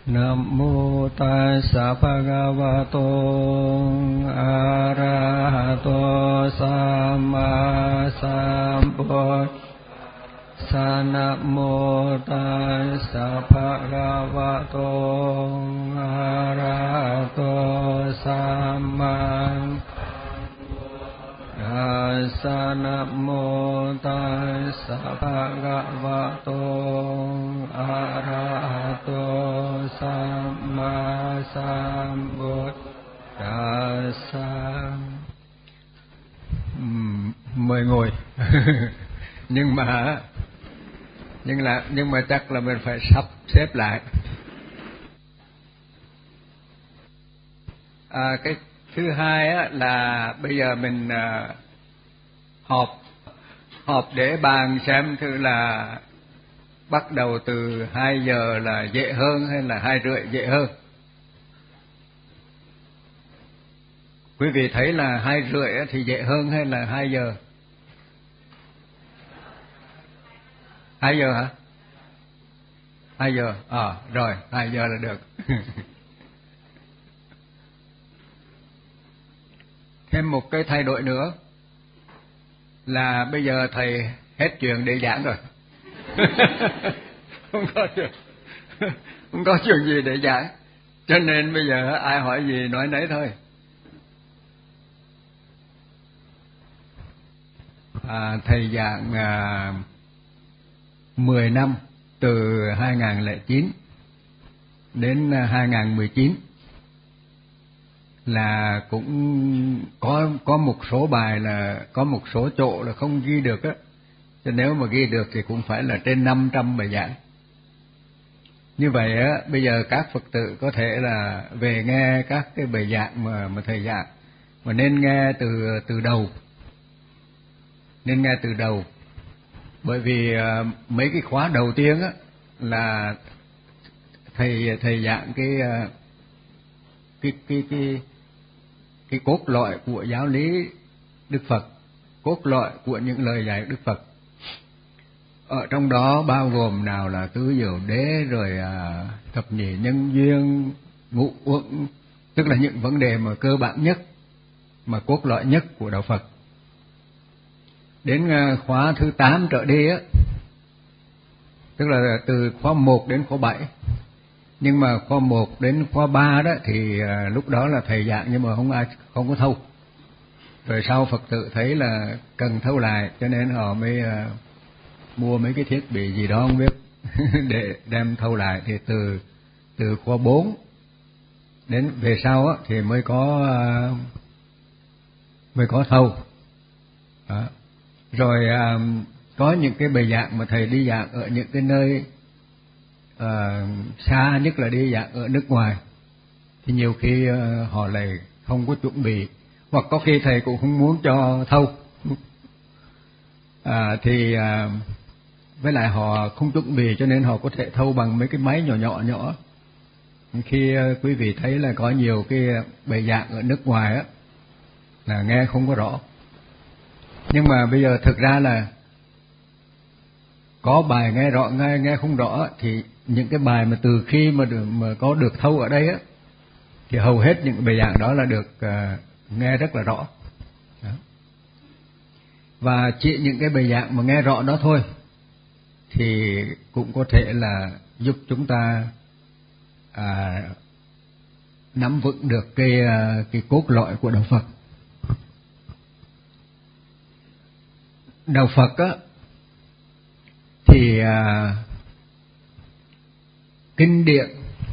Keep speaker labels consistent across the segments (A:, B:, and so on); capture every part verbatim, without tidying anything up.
A: Nam mô Tassa Bhagavato Arahato Samma Sambuddhassa. Nam mô Tassa Bhagavato Arahato Samma Tassa. Nam mô Tassa Bhagavato Arahato Samma Sambuddhassa. Mời ngồi. nhưng mà nhưng là nhưng mà chắc là mình phải sắp xếp lại. À, cái thứ hai á, là bây giờ mình à, họp họp để bàn xem thử là bắt đầu từ hai giờ là dễ hơn hay là hai rưỡi dễ hơn. Quý vị thấy là hai rưỡi thì dễ hơn hay là hai giờ? Hai giờ hả? Hai giờ, à rồi, hai giờ là được. Thêm một cái thay đổi nữa là bây giờ thầy hết chuyện để giảng rồi. không có chuyện, không có chuyện gì để giảng, cho nên bây giờ ai hỏi gì nói nấy thôi. À, thầy giảng à, mười năm từ hai nghìn không trăm lẻ chín đến hai nghìn không trăm mười chín, là cũng có có một số bài là có một số chỗ là không ghi được á, cho nếu mà ghi được thì cũng phải là trên năm trăm bài giảng. Như vậy á, bây giờ các Phật tử có thể là về nghe các cái bài giảng mà mà thầy giảng, mà nên nghe từ từ đầu, nên nghe từ đầu, bởi vì uh, mấy cái khóa đầu tiên á là thầy thầy giảng cái uh, cái cái cái cái cốt lõi của giáo lý Đức Phật, cốt lõi của những lời dạy Đức Phật. Ở trong đó bao gồm nào là tứ diệu đế, rồi à, thập nhị nhân duyên, ngũ uẩn, tức là những vấn đề mà cơ bản nhất, mà cốt lõi nhất của đạo Phật. Đến à, khóa thứ tám trở đi á, tức là từ khóa một đến khóa bảy. Nhưng mà khóa một đến khóa ba đó thì à, lúc đó là thầy giảng nhưng mà không ai không có thâu. Rồi sau Phật tử thấy là cần thâu lại, cho nên họ mới à, mua mấy cái thiết bị gì đó không biết để đem thâu lại. Thì từ từ khóa bốn đến về sau á, thì mới có à, mới có thâu. Đó. Rồi à, có những cái bài giảng mà thầy đi giảng ở những cái nơi à, xa, nhất là đi giảng ở nước ngoài, thì nhiều khi à, họ lại không có chuẩn bị, hoặc có khi thầy cũng không muốn cho thâu. À, thì à, với lại họ không chuẩn bị, cho nên họ có thể thâu bằng mấy cái máy nhỏ nhỏ nhỏ. Khi à, quý vị thấy là có nhiều cái bài giảng ở nước ngoài á là nghe không có rõ. Nhưng mà bây giờ thực ra là có bài nghe rõ, nghe nghe không rõ, thì những cái bài mà từ khi mà được mà có được thâu ở đây á, thì hầu hết những bài giảng đó là được uh, nghe rất là rõ. Đó. Và chỉ những cái bài giảng mà nghe rõ đó thôi thì cũng có thể là giúp chúng ta à, nắm vững được cái cái cốt lõi của đạo Phật. Đạo Phật á thì à, kinh điển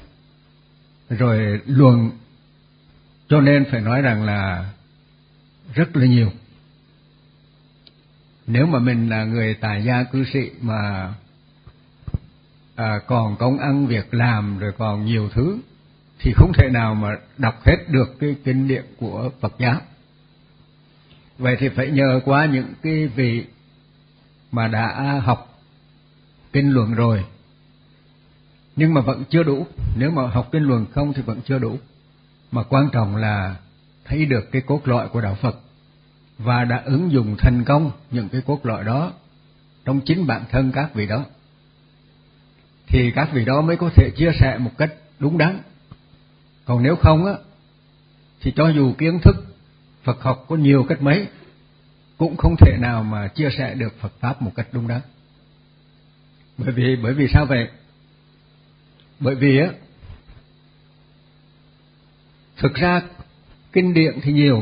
A: rồi luận, cho nên phải nói rằng là rất là nhiều. Nếu mà mình là người tại gia cư sĩ mà à, còn công ăn việc làm rồi còn nhiều thứ, thì không thể nào mà đọc hết được cái kinh điển của Phật giáo. Vậy thì phải nhờ qua những cái vị mà đã học kinh luận rồi, nhưng mà vẫn chưa đủ. Nếu mà học kinh luận không thì vẫn chưa đủ, mà quan trọng là thấy được cái cốt lõi của đạo Phật và đã ứng dụng thành công những cái cốt lõi đó trong chính bản thân các vị đó, thì các vị đó mới có thể chia sẻ một cách đúng đắn. Còn nếu không á, thì cho dù kiến thức Phật học có nhiều cách mấy, cũng không thể nào mà chia sẻ được Phật Pháp một cách đúng đắn. Bởi vì, bởi vì sao vậy? Bởi vì á, thực ra kinh điển thì nhiều,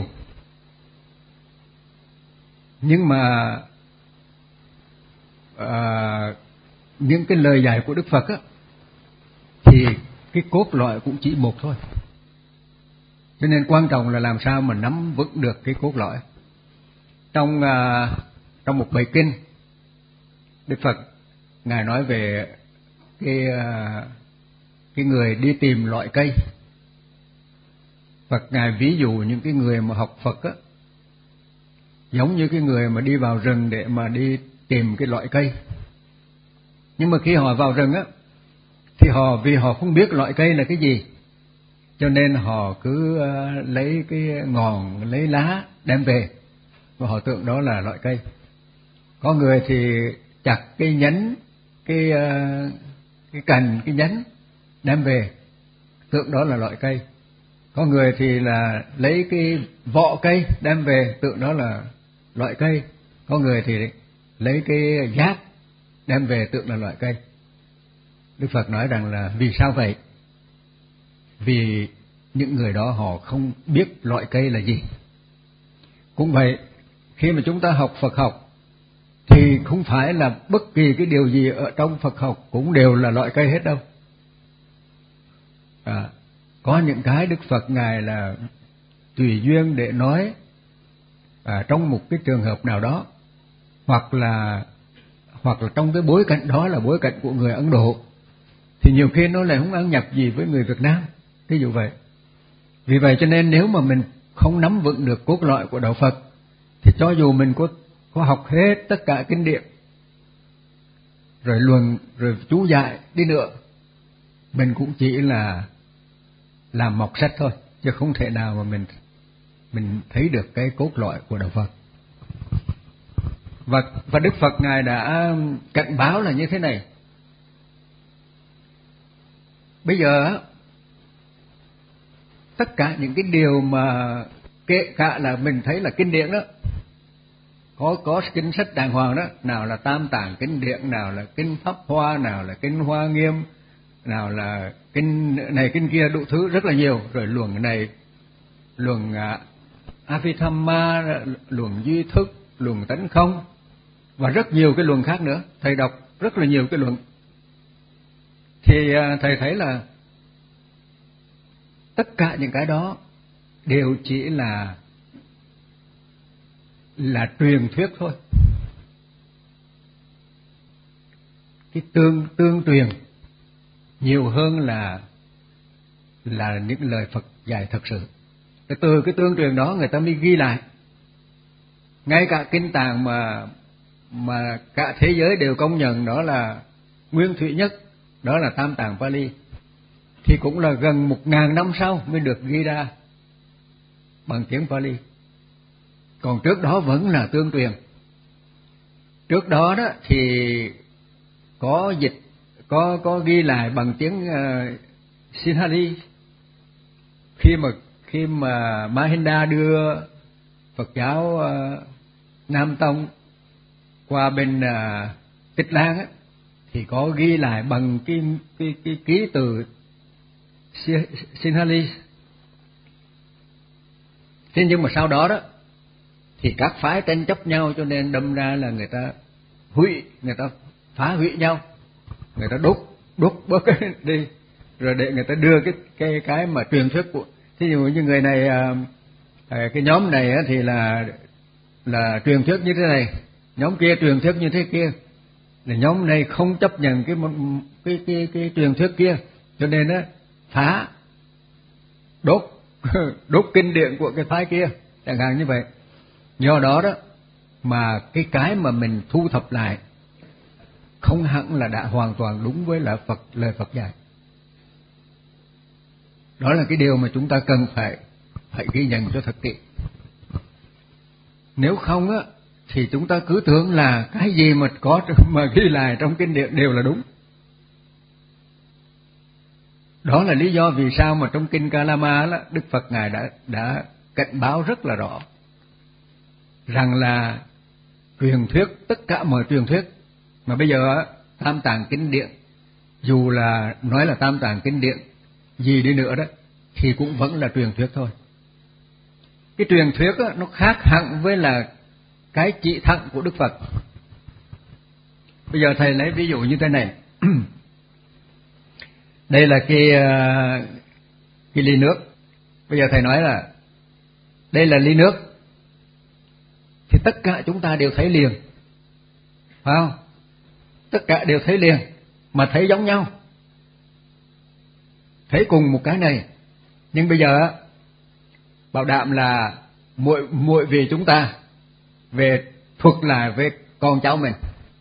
A: nhưng mà à, những cái lời dạy của Đức Phật á, thì cái cốt lõi cũng chỉ một thôi. Cho nên quan trọng là làm sao mà nắm vững được cái cốt lõi. Trong à, trong một bài kinh, Đức Phật Ngài nói về cái à, cái người đi tìm loại cây. Phật Ngài ví dụ những cái người mà học Phật á, giống như cái người mà đi vào rừng để mà đi tìm cái loại cây. Nhưng mà khi họ vào rừng á, thì họ vì họ không biết loại cây là cái gì, cho nên họ cứ uh, lấy cái ngọn, lấy lá đem về, và họ tưởng đó là loại cây. Có người thì chặt cái nhánh, cái uh, cái cành, cái nhánh đem về, tưởng đó là loại cây. Có người thì là lấy cái vỏ cây đem về, tưởng đó là loại cây. Có người thì lấy cái giác đem về, tưởng là loại cây. Đức Phật nói rằng là vì sao vậy? Vì những người đó họ không biết loại cây là gì. Cũng vậy, khi mà chúng ta học Phật học thì không phải là bất kỳ cái điều gì ở trong Phật học cũng đều là loại cây hết đâu. À, có những cái Đức Phật Ngài là tùy duyên để nói à, trong một cái trường hợp nào đó, hoặc là hoặc là trong cái bối cảnh đó là bối cảnh của người Ấn Độ, thì nhiều khi nó lại không ăn nhập gì với người Việt Nam, ví dụ vậy. Vì vậy cho nên nếu mà mình không nắm vững được cốt lõi của đạo Phật, thì cho dù mình có có học hết tất cả kinh điển, rồi luận, rồi chú giải đi nữa, mình cũng chỉ là làm mọt sách thôi, chứ không thể nào mà mình mình thấy được cái cốt lõi của đạo Phật. Và, và Đức Phật Ngài đã cảnh báo là như thế này. Bây giờ tất cả những cái điều mà kể cả là mình thấy là kinh điển đó, có có kinh sách đàng hoàng đó, nào là Tam Tạng kinh điển, nào là kinh Pháp Hoa, nào là kinh Hoa Nghiêm, nào là kinh này kinh kia, đủ thứ rất là nhiều, rồi luận này, luận uh, Abhidhamma, luận duy thức, luận tánh không, và rất nhiều cái luận khác nữa. Thầy đọc rất là nhiều cái luận, thì uh, thầy thấy là tất cả những cái đó đều chỉ là là truyền thuyết thôi. Cái tương tương truyền nhiều hơn là là những lời Phật dạy thật sự. Từ cái tương truyền đó người ta mới ghi lại. Ngay cả kinh Tạng mà mà cả thế giới đều công nhận đó là nguyên thủy nhất, đó là Tam Tạng Pali, thì cũng là gần một ngàn năm sau mới được ghi ra bằng tiếng Pali. Còn trước đó vẫn là tương truyền. Trước đó đó thì có dịch, có có ghi lại bằng tiếng uh, Sinhali. Khi mà khi mà Mahinda đưa Phật giáo uh, Nam Tông qua bên uh, Tích Lan á, thì có ghi lại bằng cái cái cái ký từ Sinhali. Thế nhưng mà sau đó đó thì các phái tranh chấp nhau, cho nên đâm ra là người ta hủy, người ta phá hủy nhau, người ta đốt đốt bớt cái đi, rồi để người ta đưa cái cái cái mà truyền thuyết của, thí dụ như người này à, cái nhóm này á, thì là là truyền thuyết như thế này, nhóm kia truyền thuyết như thế kia, là nhóm này không chấp nhận cái cái cái cái truyền thuyết kia, cho nên á phá đốt đốt kinh điển của cái phái kia, chẳng hạn như vậy. Do đó đó mà cái cái mà mình thu thập lại không hẳn là đã hoàn toàn đúng với là Phật, lời Phật dạy. Đó là cái điều mà chúng ta cần phải phải ghi nhận cho thật kỹ. Nếu không á thì chúng ta cứ tưởng là cái gì mà có mà ghi lại trong kinh điển đều là đúng. Đó là lý do vì sao mà trong kinh Kalama đó, Đức Phật Ngài đã đã cảnh báo rất là rõ rằng là truyền thuyết, tất cả mọi truyền thuyết mà bây giờ Tam Tạng Kinh Điển, dù là nói là Tam Tạng Kinh Điển gì đi nữa đó thì cũng vẫn là truyền thuyết thôi. Cái truyền thuyết đó, nó khác hẳn với là cái chỉ thẳng của Đức Phật. Bây giờ thầy lấy ví dụ như thế này. Đây là cái cái ly nước. Bây giờ thầy nói là đây là ly nước, thì tất cả chúng ta đều thấy liền, phải không? Tất cả đều thấy liền, mà thấy giống nhau, thấy cùng một cái này. Nhưng bây giờ bảo đảm là mỗi mỗi vì chúng ta về thuật lại với con cháu mình,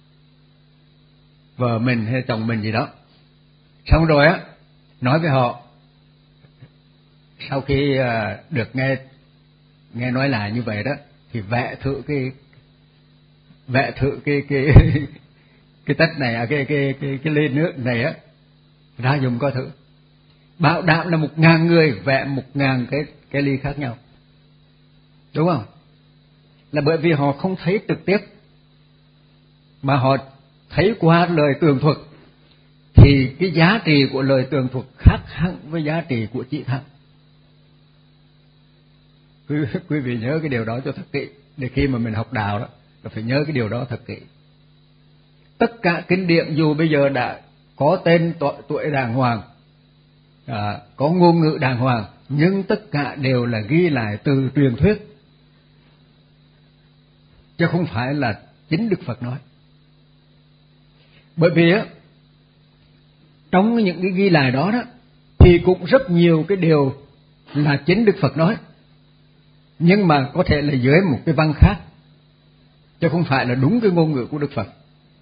A: vợ mình hay chồng mình gì đó, xong rồi á nói với họ, sau khi được nghe nghe nói là như vậy đó, thì vẽ thử cái vẽ thử cái cái cái tách này, cái cái cái cái ly nước này á ra dùng coi thử. Bảo đảm là một ngàn người vẽ một ngàn cái cái ly khác nhau, đúng không? Là bởi vì họ không thấy trực tiếp, mà họ thấy qua lời tường thuật, thì cái giá trị của lời tường thuật khác hẳn với giá trị của chỉ thẳng. Quý, quý vị nhớ cái điều đó cho thật kỹ, để khi mà mình học đạo đó, là phải nhớ cái điều đó thật kỹ. Tất cả kinh điển dù bây giờ đã có tên tuổi đàng hoàng, à, có ngôn ngữ đàng hoàng, nhưng tất cả đều là ghi lại từ truyền thuyết, chứ không phải là chính Đức Phật nói. Bởi vì á, trong những cái ghi lại đó đó, thì cũng rất nhiều cái điều là chính Đức Phật nói, nhưng mà có thể là dưới một cái văn khác, chứ không phải là đúng cái ngôn ngữ của Đức Phật.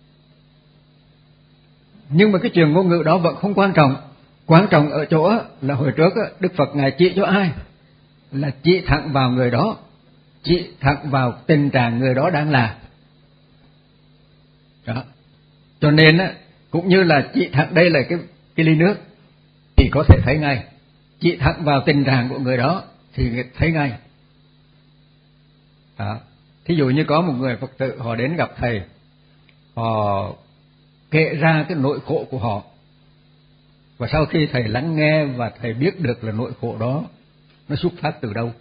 A: Nhưng mà cái chuyện ngôn ngữ đó vẫn không quan trọng. Quan trọng ở chỗ là hồi trước Đức Phật Ngài chỉ cho ai? Là chỉ thẳng vào người đó, chỉ thẳng vào tình trạng người đó đang là. Đó. Cho nên cũng như là chỉ thẳng đây là cái, cái ly nước, thì có thể thấy ngay. Chỉ thẳng vào tình trạng của người đó thì thấy ngay. Đó. Thí dụ như có một người Phật tử họ đến gặp thầy, họ kể ra cái nỗi khổ của họ, và sau khi thầy lắng nghe và thầy biết được là nỗi khổ đó nó xuất phát từ đâu,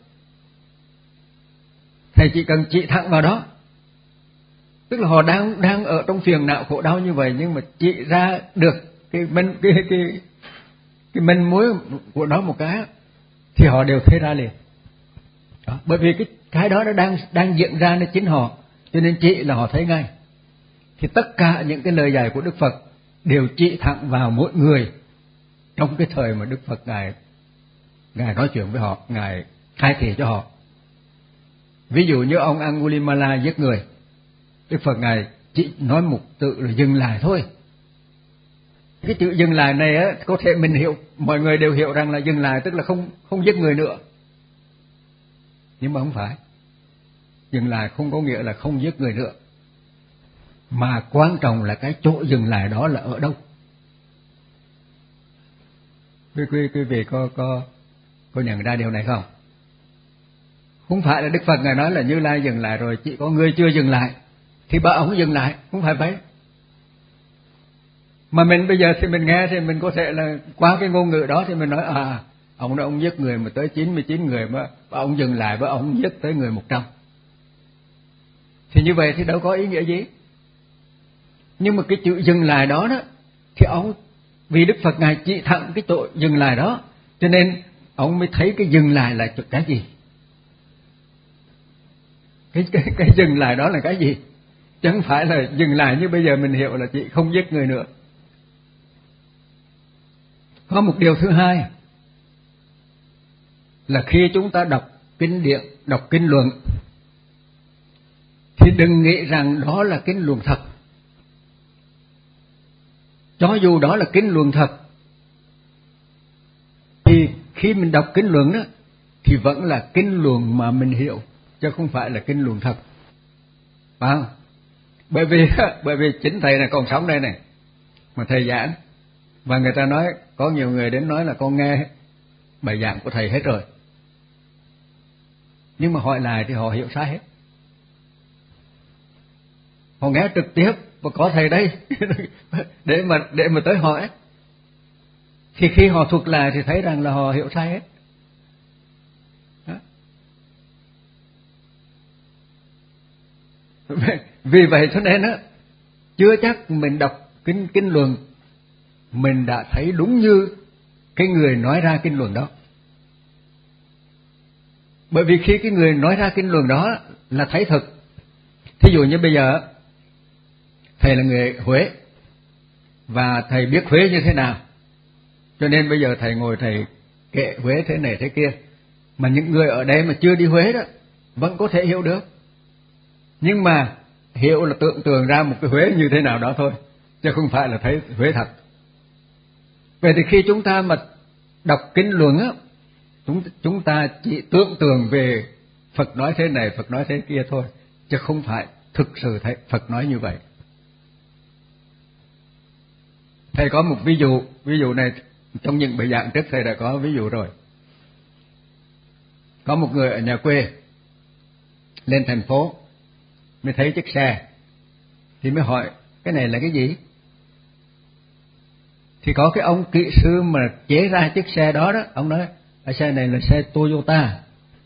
A: thầy chỉ cần chỉ thẳng vào đó. Tức là họ đang đang ở trong phiền não khổ đau như vậy, nhưng mà chỉ ra được cái minh cái cái cái minh mối của nó một cái, thì họ đều thấy ra liền. Đó. Bởi vì cái cái đó nó đang đang diễn ra nó chính họ, cho nên chỉ là họ thấy ngay. Thì tất cả những cái lời dạy của Đức Phật đều chỉ thẳng vào mỗi người trong cái thời mà Đức Phật ngài ngài nói chuyện với họ, ngài khai thị cho họ. Ví dụ như ông Angulimala giết người, Đức Phật ngài chỉ nói một tự là dừng lại thôi. Cái chữ dừng lại này á, có thể mình hiểu, mọi người đều hiểu rằng là dừng lại tức là không không giết người nữa, nhưng mà không phải. Dừng lại không có nghĩa là không giết người nữa, mà quan trọng là cái chỗ dừng lại đó là ở đâu. Quý quý quý vị có có có nhận ra điều này không? Không phải là Đức Phật ngài nói là Như Lai dừng lại rồi, chỉ có người chưa dừng lại thì bà ông dừng lại, không phải vậy. Mà mình bây giờ thì mình nghe thì mình có thể là qua cái ngôn ngữ đó thì mình nói à, ông đó ông giết người mà tới chín mươi chín người, mà bà ông dừng lại và ông giết tới người một trăm. Thì như vậy thì đâu có ý nghĩa gì. Nhưng mà cái chữ dừng lại đó đó, thì ông, vì Đức Phật ngài chỉ thẳng cái tội dừng lại đó, cho nên ông mới thấy cái dừng lại là cái gì. Cái, cái, cái dừng lại đó là cái gì? Chẳng phải là dừng lại như bây giờ mình hiểu là chỉ không giết người nữa. Có một điều thứ hai là khi chúng ta đọc kinh điển, đọc kinh luận, thì đừng nghĩ rằng đó là kinh luận thật. Cho dù đó là kinh luận thật, thì khi mình đọc kinh luận đó, thì vẫn là kinh luận mà mình hiểu, chứ không phải là kinh luận thật. Phải không? Bởi vì bởi vì chính thầy này còn sống đây này, mà thầy giảng, Và người ta nói, có nhiều người đến nói là con nghe bài giảng của thầy hết rồi. Nhưng mà hỏi lại thì họ hiểu sai hết. Họ nghe trực tiếp và có thầy đây để mà để mà tới hỏi. Thì khi họ thuật lại thì thấy rằng là họ hiểu sai hết. Đó. Vì vậy cho nên á, chưa chắc mình đọc kinh kinh luận mình đã thấy đúng như cái người nói ra kinh luận đó. Bởi vì khi cái người nói ra kinh luận đó là thấy thực. Thí dụ như bây giờ thầy là người Huế và thầy biết Huế như thế nào, cho nên bây giờ thầy ngồi thầy kệ Huế thế này thế kia, mà những người ở đây mà chưa đi Huế đó vẫn có thể hiểu được. Nhưng mà hiểu là tưởng tượng ra một cái Huế như thế nào đó thôi, chứ không phải là thấy Huế thật. Vậy thì khi chúng ta mà đọc kinh luận á, chúng chúng ta chỉ tưởng tượng về Phật nói thế này, Phật nói thế kia thôi, chứ không phải thực sự thấy Phật nói như vậy. Thầy có một ví dụ, ví dụ này trong những bài giảng trước thầy đã có ví dụ rồi. Có một người ở nhà quê lên thành phố mới thấy chiếc xe, thì mới hỏi cái này là cái gì? Thì có cái ông kỹ sư mà chế ra chiếc xe đó đó, ông nói cái xe này là xe Toyota.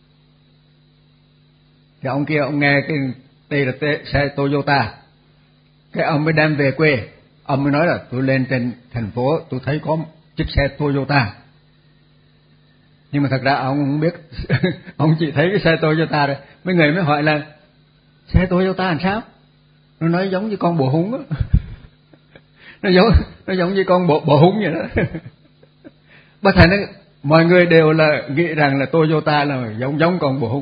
A: Thì ông kia ông nghe cái đây là xe Toyota, cái ông mới đem về quê, ông mới nói là tôi lên trên thành phố tôi thấy có chiếc xe Toyota. Nhưng mà thật ra ông không biết ông chỉ thấy cái xe Toyota rồi. Mấy người mới hỏi là xe Toyota làm sao? Nó nói giống như con bồ húng á. Nó giống nó giống như con bộ bồ húng vậy đó. Bất thành nó, mọi người đều là nghĩ rằng là Toyota là giống giống con bồ húng.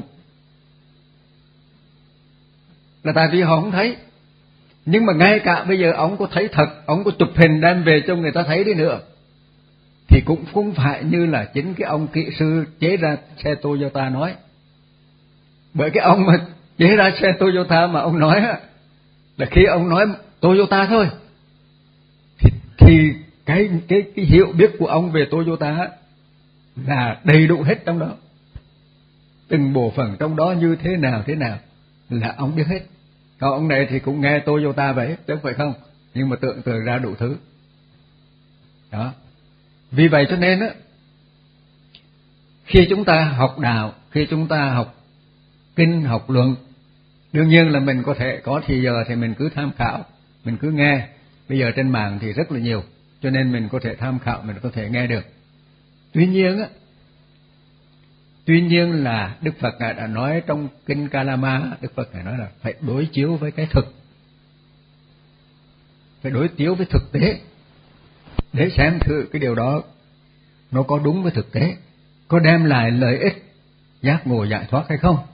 A: Là tại vì họ không thấy. Nhưng mà ngay cả bây giờ ông có thấy thật, ông có chụp hình đem về cho người ta thấy đi nữa, thì cũng không phải như là chính cái ông kỹ sư chế ra xe Toyota nói. Bởi cái ông mà chế ra xe Toyota mà ông nói á, là khi ông nói Toyota thôi, thì, thì cái, cái, cái hiểu biết của ông về Toyota á, là đầy đủ hết trong đó. Từng bộ phận trong đó như thế nào thế nào là ông biết hết. Còn ông này thì cũng nghe Toyota vậy, chứ không phải không, nhưng mà tưởng tượng ra đủ thứ. Đó. Vì vậy cho nên á, khi chúng ta học đạo, khi chúng ta học kinh, học luận, đương nhiên là mình có thể có thì giờ thì mình cứ tham khảo, mình cứ nghe. Bây giờ trên mạng thì rất là nhiều, cho nên mình có thể tham khảo, mình có thể nghe được. Tuy nhiên á, tuy nhiên là Đức Phật Ngài đã nói trong kinh Kalama, Đức Phật Ngài nói là phải đối chiếu với cái thực, phải đối chiếu với thực tế để xem thử cái điều đó nó có đúng với thực tế, có đem lại lợi ích giác ngộ giải thoát hay không.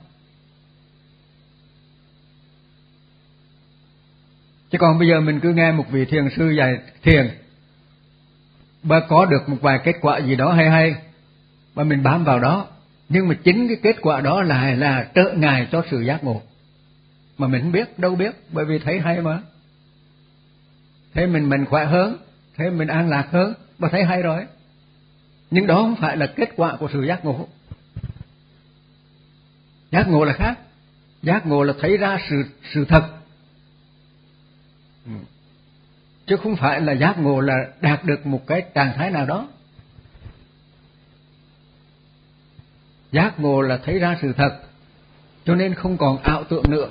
A: Chứ còn bây giờ mình cứ nghe một vị thiền sư dạy thiền, bà có được một vài kết quả gì đó hay hay, và mình bám vào đó, nhưng mà chính cái kết quả đó là là trở ngại cho sự giác ngộ. Mà mình không biết, đâu biết, bởi vì thấy hay mà. Thấy mình mình khỏe hơn, thấy mình an lạc hơn, mà thấy hay rồi. Nhưng đó không phải là kết quả của sự giác ngộ. Giác ngộ là khác. Giác ngộ là thấy ra sự sự thật. Chứ không phải là giác ngộ là đạt được một cái trạng thái nào đó. Giác ngộ là thấy ra sự thật, cho nên không còn ảo tưởng nữa.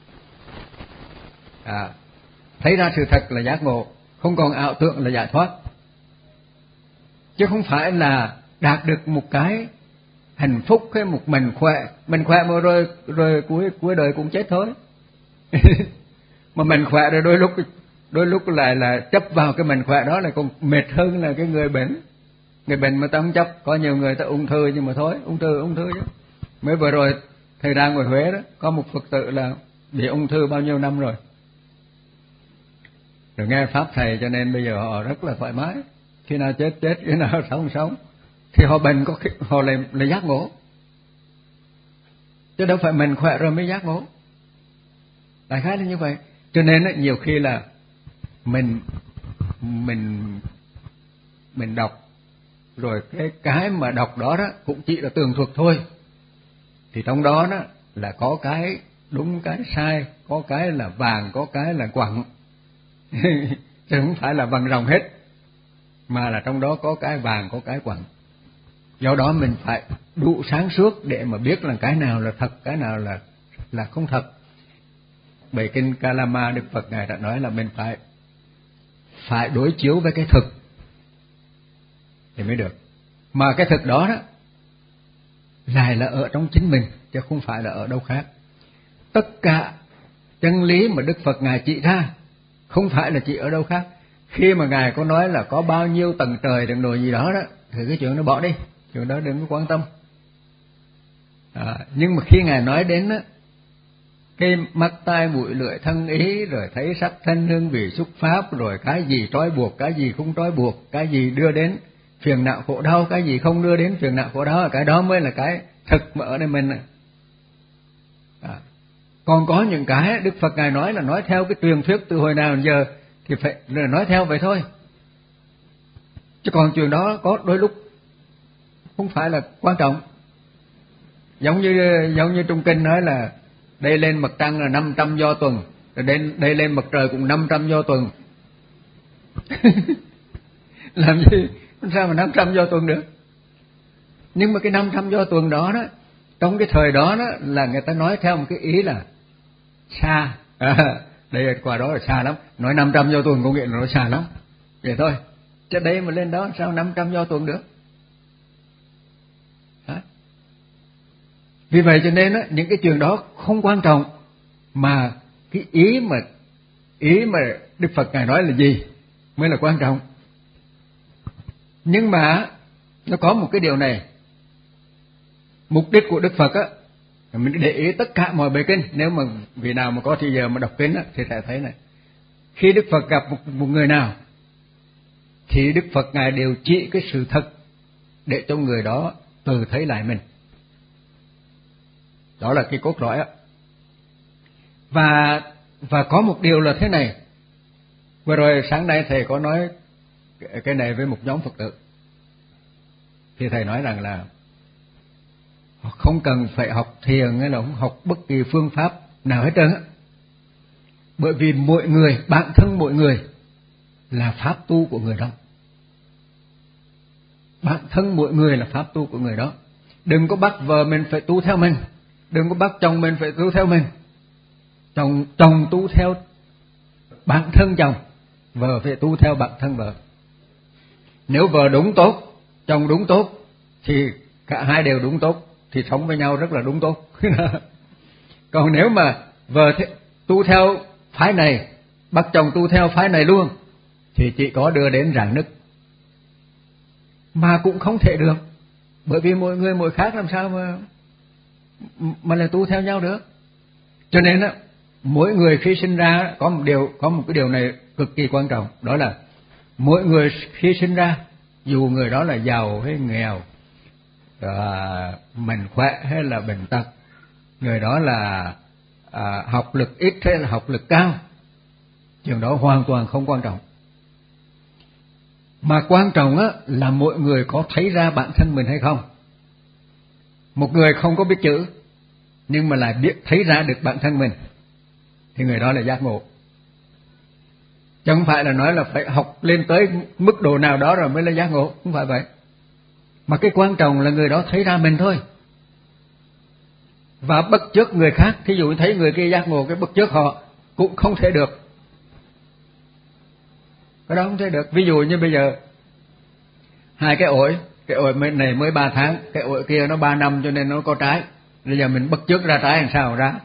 A: À, thấy ra sự thật là giác ngộ, không còn ảo tưởng là giải thoát. Chứ không phải là đạt được một cái hạnh phúc hay một mình khỏe, mình khỏe mà rồi rồi cuối cuối đời cũng chết thôi. Mà mình khỏe rồi đôi lúc đôi lúc lại là chấp vào cái mình khỏe đó là còn mệt hơn là cái người bệnh. Người bệnh mà ta không chấp, có nhiều người ta ung thư nhưng mà thôi, ung thư ung thư chứ. Mới vừa rồi thầy ra ngoài Huế đó, có một Phật tử là bị ung thư bao nhiêu năm rồi. Rồi nghe pháp thầy cho nên bây giờ họ rất là thoải mái. Khi nào chết chết, khi nào sống sống. Thì họ bệnh có khi họ lại là giác ngộ. Chứ đâu phải mình khỏe rồi mới giác ngộ. Đại khái là như vậy. Cho nên nhiều khi là mình mình mình đọc, rồi cái cái mà đọc đó đó cũng chỉ là tường thuật thôi. Thì trong đó đó là có cái đúng cái sai, có cái là vàng, có cái là quặng. Chứ không phải là bằng rồng hết, mà là trong đó có cái vàng, có cái quặng. Do đó mình phải đủ sáng suốt để mà biết là cái nào là thật, cái nào là là không thật. Bài kinh Kalama Đức Phật Ngài đã nói là mình phải phải đối chiếu với cái thực thì mới được. Mà cái thực đó đó lại là ở trong chính mình, chứ không phải là ở đâu khác. Tất cả chân lý mà Đức Phật Ngài chỉ ra không phải là chỉ ở đâu khác. Khi mà Ngài có nói là có bao nhiêu tầng trời tầng đồ gì đó đó, thì cái chuyện đó bỏ đi, chuyện đó đừng có quan tâm. À, nhưng mà khi Ngài nói đến đó, cái mắt tai mũi lưỡi thân ý, rồi thấy sắc thân hương vị xúc pháp, rồi cái gì trói buộc, cái gì không trói buộc, cái gì đưa đến phiền não khổ đau, cái gì không đưa đến phiền não khổ đau, cái đó mới là cái thực mà ở đây mình. À, còn có những cái Đức Phật Ngài nói là nói theo cái truyền thuyết từ hồi nào đến giờ thì phải nói theo vậy thôi. Chứ còn chuyện đó có đôi lúc không phải là quan trọng. Giống như giống như trong kinh nói là đây lên mặt trăng là năm trăm do tuần, rồi đây, đây lên mặt trời cũng năm trăm do tuần. Làm gì? Sao mà năm trăm do tuần được? Nhưng mà cái năm trăm do tuần đó đó, trong cái thời đó đó là người ta nói theo một cái ý là xa. À, đây qua đó là xa lắm. Nói năm trăm do tuần có nghĩa là nó xa lắm. Vậy thôi. Chứ đây mà lên đó sao năm trăm do tuần được? Hả? Vì vậy cho nên á, những cái chuyện đó không quan trọng, mà cái ý mà ý mà Đức Phật Ngài nói là gì mới là quan trọng. Nhưng mà nó có một cái điều này, mục đích của Đức Phật á, mình để ý tất cả mọi bài kinh. Nếu mà vị nào mà có thời giờ mà đọc kinh á, thì sẽ thấy này, khi Đức Phật gặp một, một người nào thì Đức Phật Ngài đều chỉ cái sự thật để cho người đó tự thấy lại mình. Đó là cái cốt lõi á. Và và có một điều là thế này. Vừa rồi sáng nay thầy có nói cái này với một nhóm Phật tử. Thì thầy nói rằng là không cần phải học thiền hay là không học bất kỳ phương pháp nào hết trơn á. Bởi vì mỗi người, bản thân mỗi người là pháp tu của người đó. Bản thân mỗi người là pháp tu của người đó. Đừng có bắt vợ mình phải tu theo mình, đừng có bắt chồng mình phải tu theo mình. Chồng chồng tu theo bản thân chồng, vợ phải tu theo bản thân vợ. Nếu vợ đúng tốt, chồng đúng tốt, thì cả hai đều đúng tốt, thì sống với nhau rất là đúng tốt. Còn nếu mà vợ tu theo phái này, bắt chồng tu theo phái này luôn, thì chỉ có đưa đến rạn nứt. Mà cũng không thể được, bởi vì mỗi người mỗi khác, làm sao mà mà lại tu theo nhau được. Cho nên á, mỗi người khi sinh ra có một điều, có một cái điều này cực kỳ quan trọng, đó là mỗi người khi sinh ra, dù người đó là giàu hay nghèo, à, mình khỏe hay là bệnh tật, người đó là à, học lực ít hay là học lực cao, chuyện đó hoàn toàn không quan trọng. Mà quan trọng á là mỗi người có thấy ra bản thân mình hay không. Một người không có biết chữ nhưng mà lại biết thấy ra được bản thân mình thì người đó là giác ngộ. Chứ không phải là nói là phải học lên tới mức độ nào đó rồi mới là giác ngộ, không phải vậy. Mà cái quan trọng là người đó thấy ra mình thôi. Và bất chợt người khác, thí dụ thấy người kia giác ngộ, cái bất chợt họ cũng không thể được. Cái đó không thể được. Ví dụ như bây giờ hai cái ổi, cái ổi này mới ba tháng, cái ổi kia nó ba năm cho nên nó có trái. Bây giờ mình bất chợt ra trái làm sao ra?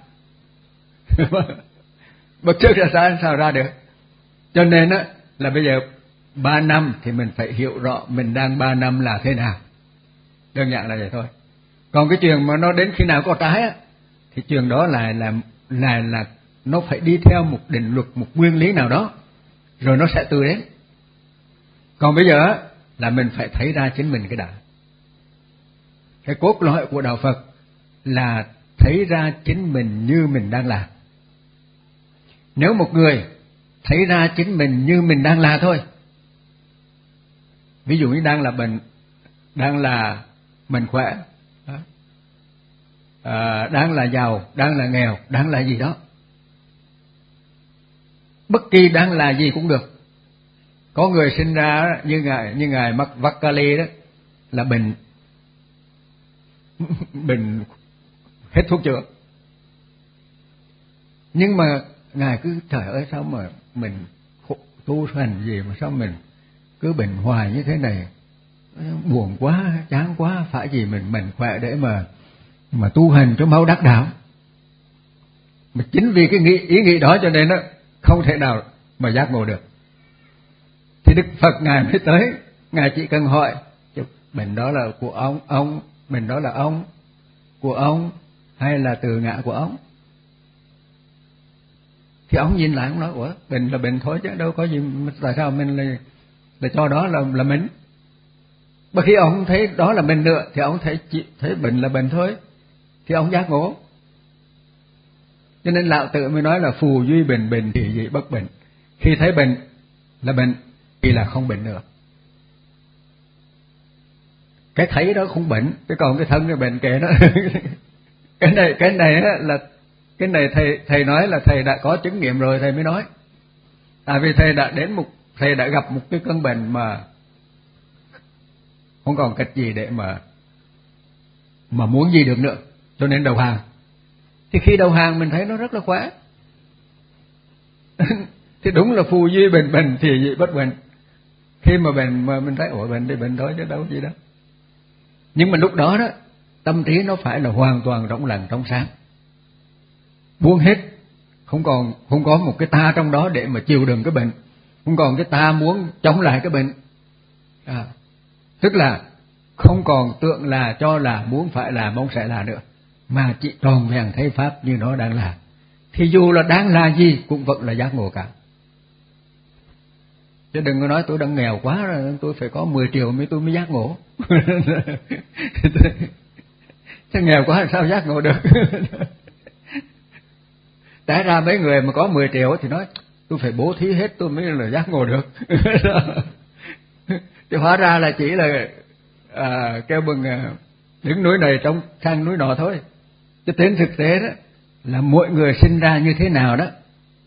A: Bất chợt ra trái làm sao ra được? Cho nên á là bây giờ ba năm thì mình phải hiểu rõ mình đang ba năm là thế nào. Đơn giản là vậy thôi. Còn cái chuyện mà nó đến khi nào có trái á, thì chuyện đó là là là là nó phải đi theo một định luật, một nguyên lý nào đó, rồi nó sẽ tự đến. Còn bây giờ á là mình phải thấy ra chính mình cái đã. Cái cốt lõi của đạo Phật là thấy ra chính mình như mình đang là. Nếu một người thấy ra chính mình như mình đang là thôi, Ví dụ như đang là bệnh, đang là mình khỏe, à, đang là giàu, đang là nghèo, đang là gì đó, bất kỳ đang là gì cũng được. Có người sinh ra như ngài như ngài Vakali đó là bệnh bệnh hết thuốc chữa, nhưng mà ngài cứ trời ơi sao mà mình tu hành gì mà sao mình cứ bệnh hoài như thế này, buồn quá, chán quá, phải gì mình mình khỏe để mà mà tu hành cho mau đắc đạo. Mà chính vì cái nghĩ, ý nghĩ đó cho nên nó không thể nào mà giác ngộ được. Thì Đức Phật ngài mới tới, ngài chỉ cần hỏi bệnh đó là của ông, ông bệnh đó là ông của ông hay là từ ngã của ông. Thì ông nhìn lại ông nói ủa bệnh là bệnh thôi chứ đâu có gì, tại sao mình là, là cho đó là là mình. Mà khi ông thấy đó là mình nữa thì ông thấy chỉ thấy bệnh là bệnh thôi, thì ông giác ngộ. Cho nên Lão Tử mới nói là phù duy bình, bình thì dị bất bệnh. Khi thấy bệnh là bệnh thì là không bệnh nữa. Cái thấy đó không bệnh, cái còn cái thân cái bệnh kệ đó. cái này cái này là cái này thầy thầy nói là thầy đã có chứng nghiệm rồi thầy mới nói. Tại vì thầy đã đến một thầy đã gặp một cái cơn bệnh mà không còn cách gì để mà mà muốn gì được nữa, cho nên đầu hàng. Thì khi đầu hàng mình thấy nó rất là khỏe. Thì đúng là phù duy bệnh, bệnh thì dị bất bệnh. Khi mà bệnh mà mình thấy ủa bệnh thì bệnh thôi chứ đâu gì đâu. Nhưng mà lúc đó đó tâm trí nó phải là hoàn toàn rộng lặng trong sáng, buông hết, không còn không có một cái ta trong đó để mà chịu đựng cái bệnh, không còn cái ta muốn chống lại cái bệnh. À, tức là không còn tượng là, cho là, muốn phải là, mong sẽ là nữa, mà chỉ tròn vẹn thấy pháp như nó đang là. Thì dù là đang là gì cũng vẫn là giác ngộ cả. Chứ đừng có nói tôi đang nghèo quá rồi, tôi phải có mười triệu mới tôi mới giác ngộ. Chứ nghèo quá làm sao giác ngộ được. Té ra mấy người mà có mười triệu thì nói tôi phải bố thí hết tôi mới là giác ngộ được. Thì hóa ra là chỉ là à, kêu bằng à, đứng núi này trong sang núi nọ thôi. Chứ trên thực tế đó là mỗi người sinh ra như thế nào đó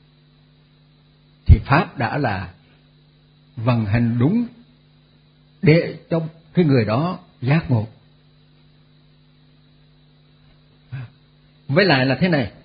A: thì pháp đã là vận hành đúng để cho cái người đó giác ngộ. Với lại là thế này,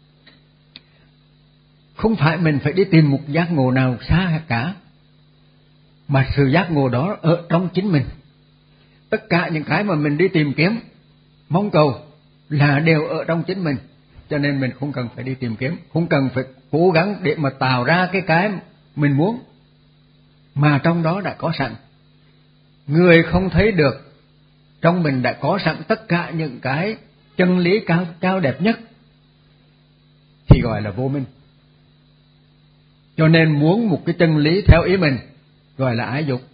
A: không phải mình phải đi tìm một giác ngộ nào xa cả, mà sự giác ngộ đó ở trong chính mình. Tất cả những cái mà mình đi tìm kiếm, mong cầu là đều ở trong chính mình. Cho nên mình không cần phải đi tìm kiếm, không cần phải cố gắng để mà tạo ra cái cái mình muốn, mà trong đó đã có sẵn. Người không thấy được trong mình đã có sẵn tất cả những cái chân lý cao cao đẹp nhất thì gọi là vô minh. Cho nên muốn một cái chân lý theo ý mình gọi là ái dục.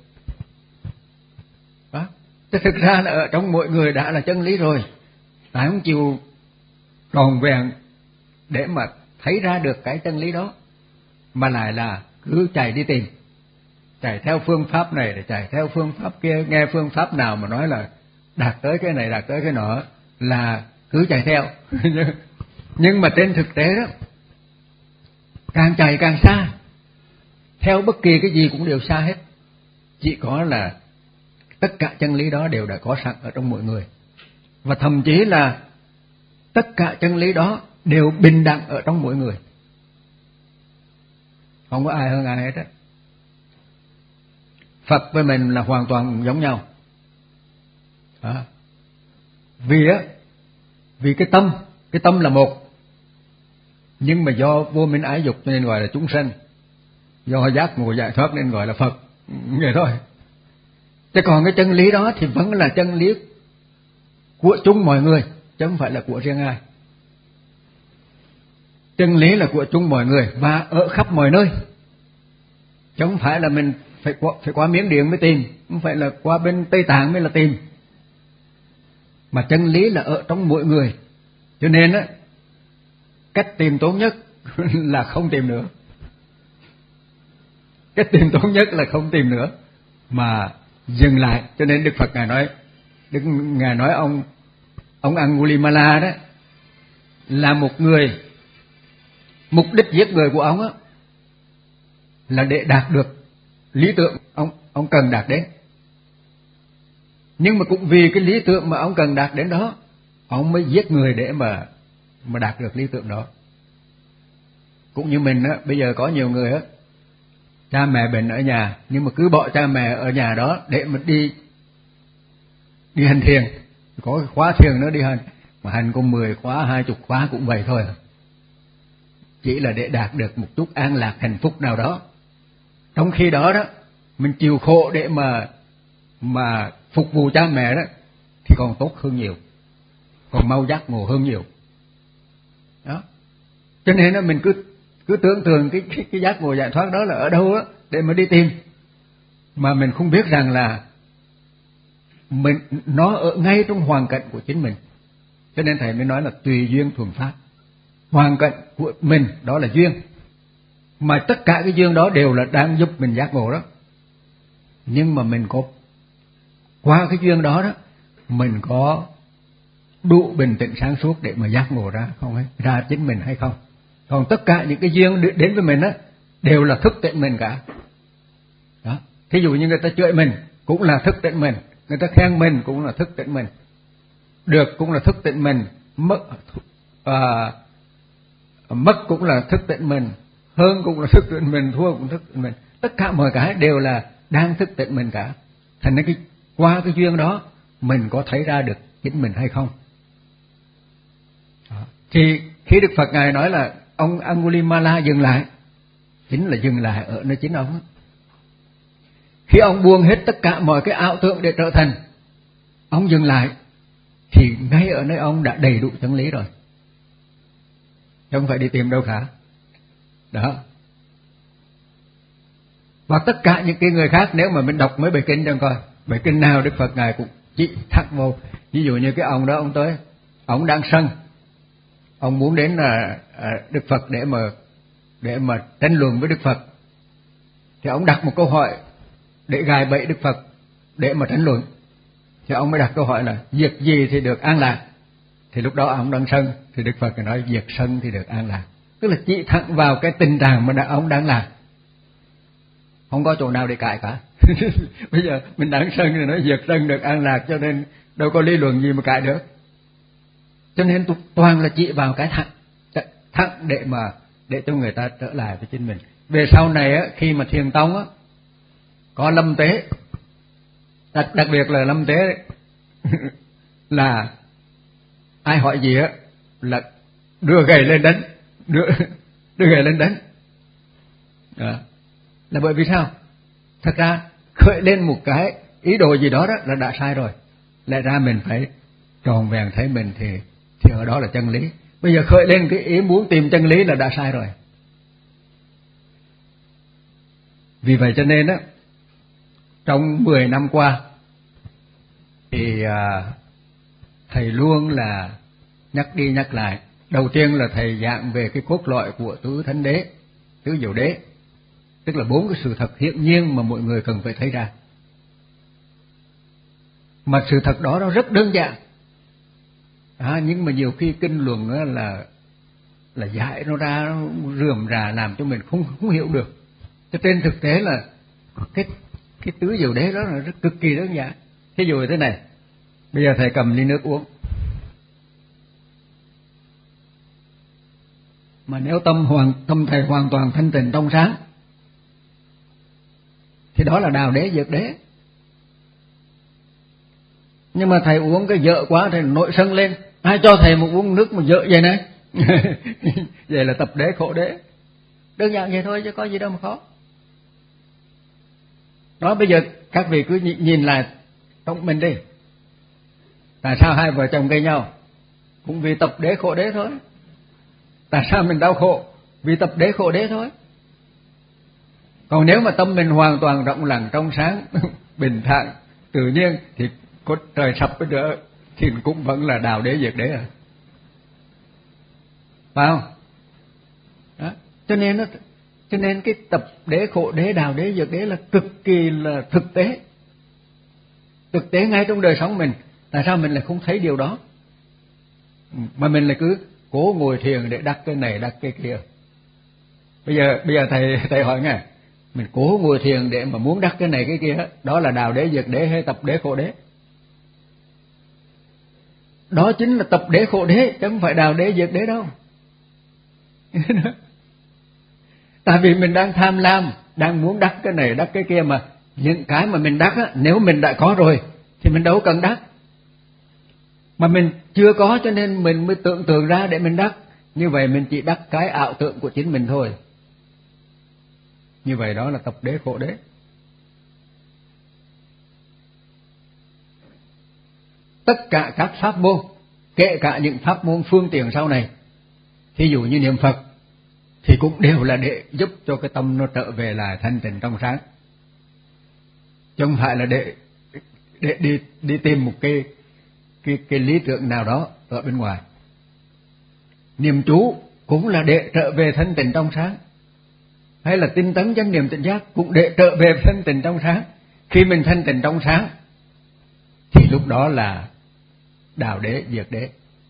A: Đó. Thế thực ra là ở trong mỗi người đã là chân lý rồi, tại không chịu tròn vẹn để mà thấy ra được cái chân lý đó, mà lại là cứ chạy đi tìm, chạy theo phương pháp này để chạy theo phương pháp kia, nghe phương pháp nào mà nói là đạt tới cái này đạt tới cái nọ là cứ chạy theo. Nhưng mà trên thực tế đó, càng chạy càng xa, theo bất kỳ cái gì cũng đều xa hết. Chỉ có là tất cả chân lý đó đều đã có sẵn ở trong mỗi người, và thậm chí là tất cả chân lý đó đều bình đẳng ở trong mỗi người, không có ai hơn ai hết á. Phật với mình là hoàn toàn giống nhau. À, vì á, vì cái tâm, cái tâm là một, nhưng mà do vô minh ái dục nên gọi là chúng sanh, do giác ngộ giải thoát nên gọi là Phật, vậy thôi. Chứ còn cái chân lý đó thì vẫn là chân lý của chung mọi người, chứ không phải là của riêng ai. Chân lý là của chung mọi người và ở khắp mọi nơi, chứ không phải là mình phải qua, phải qua Miến Điện mới tìm, không phải là qua bên Tây Tạng mới là tìm, mà chân lý là ở trong mỗi người. Cho nên á, cách tìm tốt nhất là không tìm nữa. Cách tìm tốt nhất là không tìm nữa, mà dừng lại. Cho nên Đức Phật ngài nói, Đức ngài nói ông ông Angulimala đó là một người, mục đích giết người của ông á là để đạt được lý tưởng ông ông cần đạt đến. Nhưng mà cũng vì cái lý tưởng mà ông cần đạt đến đó, ông mới giết người để mà mà đạt được lý tưởng đó. Cũng như mình á, bây giờ có nhiều người á, cha mẹ bệnh ở nhà nhưng mà cứ bỏ cha mẹ ở nhà đó để mà đi đi hành thiền, có cái khóa thiền nữa đi hành, mà hành có mười khóa, hai chục khóa cũng vậy thôi, chỉ là để đạt được một chút an lạc hạnh phúc nào đó. Trong khi đó đó mình chịu khổ để mà mà phục vụ cha mẹ đó thì còn tốt hơn nhiều, còn mau giác ngộ hơn nhiều đó. Cho nên là mình cứ cứ tưởng tượng cái, cái cái giác ngộ giải thoát đó là ở đâu á để mà đi tìm, mà mình không biết rằng là mình nó ở ngay trong hoàn cảnh của chính mình. Cho nên thầy mới nói là tùy duyên thuận pháp. Hoàn cảnh của mình đó là duyên, mà tất cả cái duyên đó đều là đang giúp mình giác ngộ đó. Nhưng mà mình có qua cái duyên đó đó, mình có đủ bình tĩnh sáng suốt để mà giác ngộ ra không ấy, ra chính mình hay không. Còn tất cả những cái duyên đến với mình á đều là thức tỉnh mình cả đó. Thí dụ như người ta chửi mình cũng là thức tỉnh mình, người ta khen mình cũng là thức tỉnh mình, được cũng là thức tỉnh mình, mất à, mất cũng là thức tỉnh mình, hơn cũng là thức tỉnh mình, thua cũng thức tỉnh mình. Tất cả mọi cái đều là đang thức tỉnh mình cả. Thành ra cái qua cái duyên đó mình có thấy ra được chính mình hay không đó. Thì khi Đức Phật ngài nói là ông Angulimala dừng lại, chính là dừng lại ở nơi chính ông. Khi ông buông hết tất cả mọi cái ảo tưởng để trở thành, ông dừng lại thì ngay ở nơi ông đã đầy đủ chân lý rồi, không phải đi tìm đâu cả đó. Và tất cả những cái người khác, nếu mà mình đọc mấy bài kinh cho coi, bài kinh nào Đức Phật ngài cũng chỉ thẳng vô. Ví dụ như cái ông đó, ông tới, ông đang sân, ông muốn đến là Đức Phật để mà để mà tranh luận với Đức Phật, thì ông đặt một câu hỏi để gài bẫy Đức Phật để mà tranh luận. Thì ông mới đặt câu hỏi là việc gì thì được an lạc. Thì lúc đó ông đang sân, thì Đức Phật nói việc sân thì được an lạc. Tức là chỉ thẳng vào cái tình trạng mà ông đang làm, không có chỗ nào để cãi cả. Bây giờ mình đang sân thì nói việc sân được an lạc, cho nên đâu có lý luận gì mà cãi được. Cho nên toàn là chỉ vào cái thẳng thẳng để mà để cho người ta trở lại với chính mình. Về sau này á, khi mà thiền tông á có lâm tế, đặc đặc biệt là lâm tế là ai hỏi gì á là đưa gậy lên đánh, đưa đưa gậy lên đánh đó. Là bởi vì sao? Thật ra khởi lên một cái ý đồ gì đó đó là đã sai rồi, lại ra mình phải tròn vẹn thấy mình thì thì ở đó là chân lý. Bây giờ khởi lên cái ý muốn tìm chân lý là đã sai rồi. Vì vậy cho nên á, trong mười năm qua thì à, thầy luôn là nhắc đi nhắc lại. Đầu tiên là thầy giảng về cái cốt lõi của tứ thánh đế, tứ diệu đế, tức là bốn cái sự thật hiển nhiên mà mọi người cần phải thấy ra. Mà sự thật đó nó rất đơn giản, à, nhưng mà nhiều khi kinh luận á là là giải nó ra, nó rườm rà làm cho mình không không hiểu được. Cho trên thực tế là cái cái tứ diệu đế đó là rất cực kỳ đơn giản. Ví dụ như thế này, bây giờ thầy cầm ly nước uống, mà nếu tâm hoàn tâm thầy hoàn toàn thanh tịnh trong sáng thì đó là đào đế diệt đế. Nhưng mà thầy uống cái dở quá, thầy nội sân lên, ai cho thầy một uống nước mà dở vậy này? Vậy là tập đế khổ đế. Đơn giản vậy thôi chứ có gì đâu mà khó. Đó, bây giờ các vị cứ nhìn lại trong mình đi, tại sao hai vợ chồng gây nhau? Cũng vì tập đế khổ đế thôi. Tại sao mình đau khổ? Vì tập đế khổ đế thôi. Còn nếu mà tâm mình hoàn toàn rộng lặng trong sáng, bình thản, tự nhiên thì có trời sập với nữa thì cũng vẫn là đào đế diệt đế à. Phải không? Đó. Cho nên nó cho nên cái tập đế khổ đế, đào đế diệt đế là cực kỳ là thực tế. thực tế ngay trong đời sống mình. Tại sao mình lại không thấy điều đó? Mà mình lại cứ cố ngồi thiền để đắc cái này đắc cái kia. Bây giờ bây giờ thầy thầy hỏi nghe, mình cố ngồi thiền để mà muốn đắc cái này cái kia, đó là đào đế diệt đế hay tập đế khổ đế? Đó chính là tập đế khổ đế, chứ không phải đào đế diệt đế đâu. Tại vì mình đang tham lam, đang muốn đắc cái này đắc cái kia, mà những cái mà mình đắc á, nếu mình đã có rồi thì mình đâu cần đắc. Mà mình chưa có cho nên mình mới tưởng tượng ra để mình đắc. Như vậy mình chỉ đắc cái ảo tưởng của chính mình thôi. Như vậy đó là tập đế khổ đế. Tất cả các pháp môn, kể cả những pháp môn phương tiện sau này, thí dụ như niệm Phật, thì cũng đều là để giúp cho cái tâm nó trở về lại thanh tịnh trong sáng, chứ không phải là để để đi đi tìm một cái cái cái lý tưởng nào đó ở bên ngoài. Niệm chú cũng là để trở về thanh tịnh trong sáng, hay là tinh tấn chánh niệm tỉnh giác cũng để trở về thanh tịnh trong sáng. Khi mình thanh tịnh trong sáng thì lúc đó là đào đế diệt đế.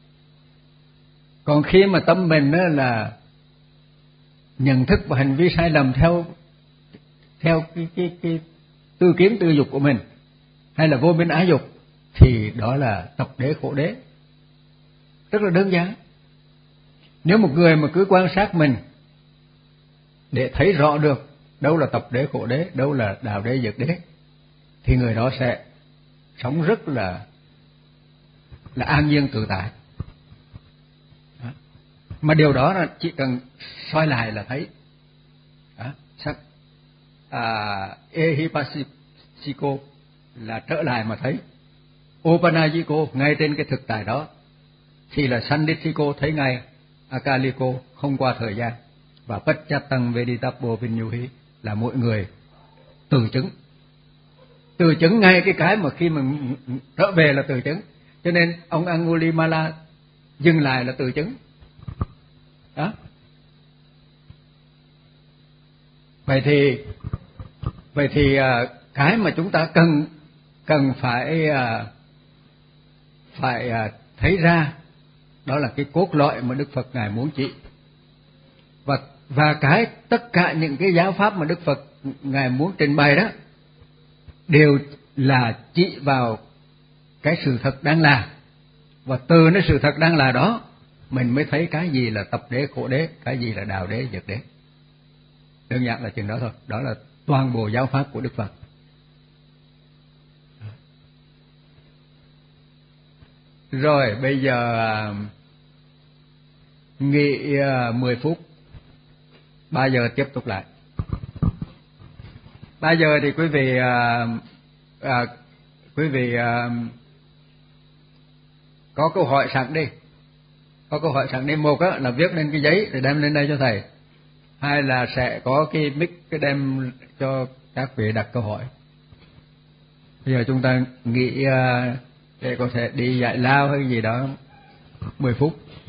A: Còn khi mà tâm mình đó là nhận thức và hành vi sai lầm theo theo cái cái cái tư kiến tư dục của mình, hay là vô minh ái dục, thì đó là tập đế khổ đế. Rất là đơn giản. Nếu một người mà cứ quan sát mình để thấy rõ được đâu là tập đế khổ đế, đâu là đào đế diệt đế, thì người đó sẽ sống rất là là an nhiên tự tại. Đó. Mà điều đó là chỉ cần soi lại là thấy. Đó. Sắc à, ehipassiko là trở lại mà thấy. Opanajiko ngay trên cái thực tại đó thì là sandithiko thấy ngay, akaliko không qua thời gian, và pacchatang veditappo vinyuhi là mỗi người từ chứng. Từ chứng ngay cái cái mà khi mình trở về là từ chứng. Cho nên ông Angulimala dừng lại là từ chứng. Đó. Vậy thì vậy thì cái mà chúng ta cần cần phải phải thấy ra đó là cái cốt lõi mà Đức Phật ngài muốn chỉ. Và và cái tất cả những cái giáo pháp mà Đức Phật ngài muốn trình bày đó đều là chỉ vào cái sự thật đang là, và từ cái sự thật đang là đó mình mới thấy cái gì là tập đế khổ đế, cái gì là đào đế diệt đế. Đơn giản là chừng đó thôi. Đó là toàn bộ giáo pháp của Đức Phật. Rồi bây giờ nghỉ mười phút, ba giờ tiếp tục lại. Ba giờ thì quý vị à, à, quý vị à, có câu hỏi sẵn đi, có câu hỏi sẵn đi. Một á, là viết lên cái giấy để đem lên đây cho thầy. Hai là sẽ có cái mic cái đem cho các vị đặt câu hỏi. Bây giờ chúng ta nghĩ à, để có thể đi giải lao hay gì đó mười phút.